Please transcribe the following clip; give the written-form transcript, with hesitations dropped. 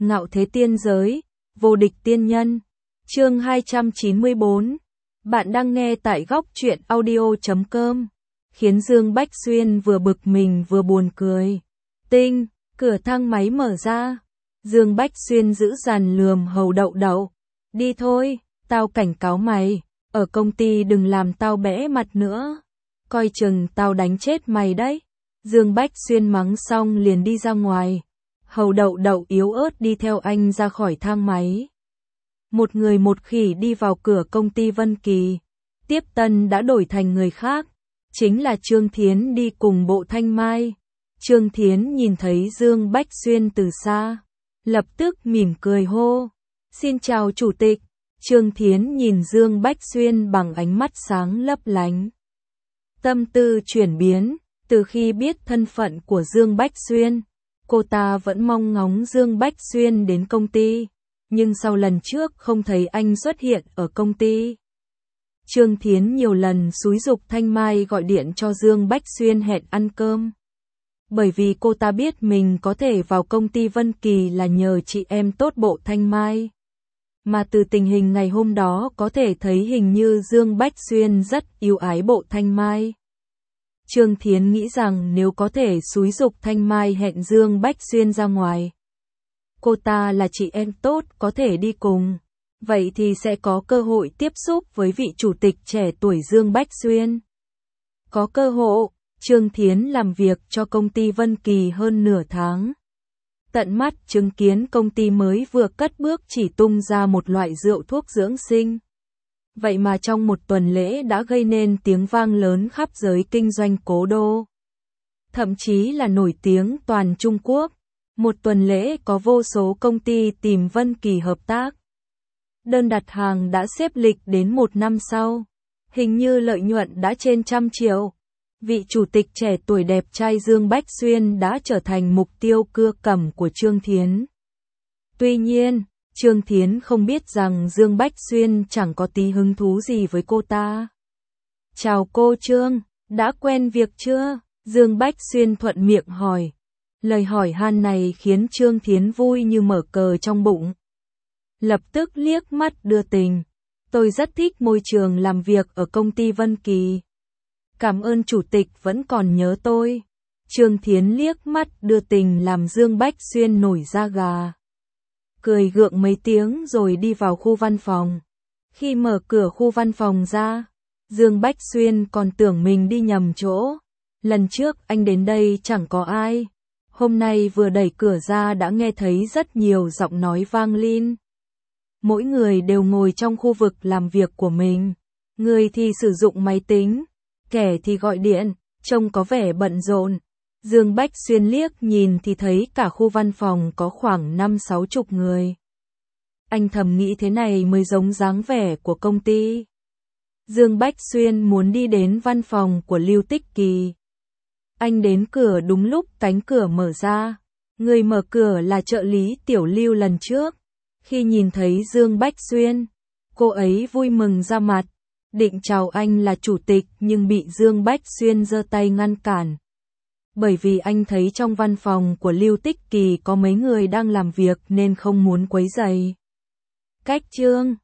Ngạo thế tiên giới, vô địch tiên nhân. Chương 294. Bạn đang nghe tại góc truyện audio.com. Khiến Dương Bách Xuyên vừa bực mình vừa buồn cười. Tinh, cửa thang máy mở ra. Dương Bách Xuyên giữ dằn lườm Hầu Đậu Đậu. Đi thôi, tao cảnh cáo mày, ở công ty đừng làm tao bẽ mặt nữa. Coi chừng tao đánh chết mày đấy. Dương Bách Xuyên mắng xong liền đi ra ngoài. Hầu Đậu Đậu yếu ớt đi theo anh ra khỏi thang máy. Một người một khỉ đi vào cửa công ty Vân Kỳ. Tiếp tân đã đổi thành người khác. Chính là Trương Thiến đi cùng Bộ Thanh Mai. Trương Thiến nhìn thấy Dương Bách Xuyên từ xa. Lập tức mỉm cười hô. Xin chào chủ tịch. Trương Thiến nhìn Dương Bách Xuyên bằng ánh mắt sáng lấp lánh. Tâm tư chuyển biến, từ khi biết thân phận của Dương Bách Xuyên, cô ta vẫn mong ngóng Dương Bách Xuyên đến công ty, nhưng sau lần trước không thấy anh xuất hiện ở công ty. Trương Thiến nhiều lần xúi giục Thanh Mai gọi điện cho Dương Bách Xuyên hẹn ăn cơm. Bởi vì cô ta biết mình có thể vào công ty Vân Kỳ là nhờ chị em tốt Bộ Thanh Mai. Mà từ tình hình ngày hôm đó có thể thấy hình như Dương Bách Xuyên rất yêu ái Bộ Thanh Mai. Trương Thiến nghĩ rằng nếu có thể xúi giục Thanh Mai hẹn Dương Bách Xuyên ra ngoài, cô ta là chị em tốt có thể đi cùng, vậy thì sẽ có cơ hội tiếp xúc với vị chủ tịch trẻ tuổi Dương Bách Xuyên. Có cơ hội, Trương Thiến làm việc cho công ty Vân Kỳ hơn nửa tháng. Tận mắt chứng kiến công ty mới vừa cất bước chỉ tung ra một loại rượu thuốc dưỡng sinh. Vậy mà trong một tuần lễ đã gây nên tiếng vang lớn khắp giới kinh doanh cố đô. Thậm chí là nổi tiếng toàn Trung Quốc. Một tuần lễ có vô số công ty tìm Vân Kỳ hợp tác. Đơn đặt hàng đã xếp lịch đến một năm sau. Hình như lợi nhuận đã trên 100 triệu. Vị chủ tịch trẻ tuổi đẹp trai Dương Bách Xuyên đã trở thành mục tiêu cưa cẩm của Trương Thiến. Tuy nhiên, Trương Thiến không biết rằng Dương Bách Xuyên chẳng có tí hứng thú gì với cô ta. Chào cô Trương, đã quen việc chưa? Dương Bách Xuyên thuận miệng hỏi. Lời hỏi han này khiến Trương Thiến vui như mở cờ trong bụng. Lập tức liếc mắt đưa tình. Tôi rất thích môi trường làm việc ở công ty Vân Kỳ. Cảm ơn chủ tịch vẫn còn nhớ tôi. Trương Thiến liếc mắt đưa tình làm Dương Bách Xuyên nổi da gà. Cười gượng mấy tiếng rồi đi vào khu văn phòng. Khi mở cửa khu văn phòng ra, Dương Bách Xuyên còn tưởng mình đi nhầm chỗ. Lần trước anh đến đây chẳng có ai. Hôm nay vừa đẩy cửa ra đã nghe thấy rất nhiều giọng nói vang lên. Mỗi người đều ngồi trong khu vực làm việc của mình. Người thì sử dụng máy tính, kẻ thì gọi điện, trông có vẻ bận rộn. Dương Bách Xuyên liếc nhìn thì thấy cả khu văn phòng có khoảng 50-60 người. Anh thầm nghĩ thế này mới giống dáng vẻ của công ty. Dương Bách Xuyên muốn đi đến văn phòng của Lưu Tích Kỳ. Anh đến cửa đúng lúc cánh cửa mở ra. Người mở cửa là trợ lý Tiểu Lưu lần trước. Khi nhìn thấy Dương Bách Xuyên, cô ấy vui mừng ra mặt. Định chào anh là chủ tịch nhưng bị Dương Bách Xuyên giơ tay ngăn cản. Bởi vì anh thấy trong văn phòng của Lưu Tích Kỳ có mấy người đang làm việc nên không muốn quấy rầy. Cách Trương,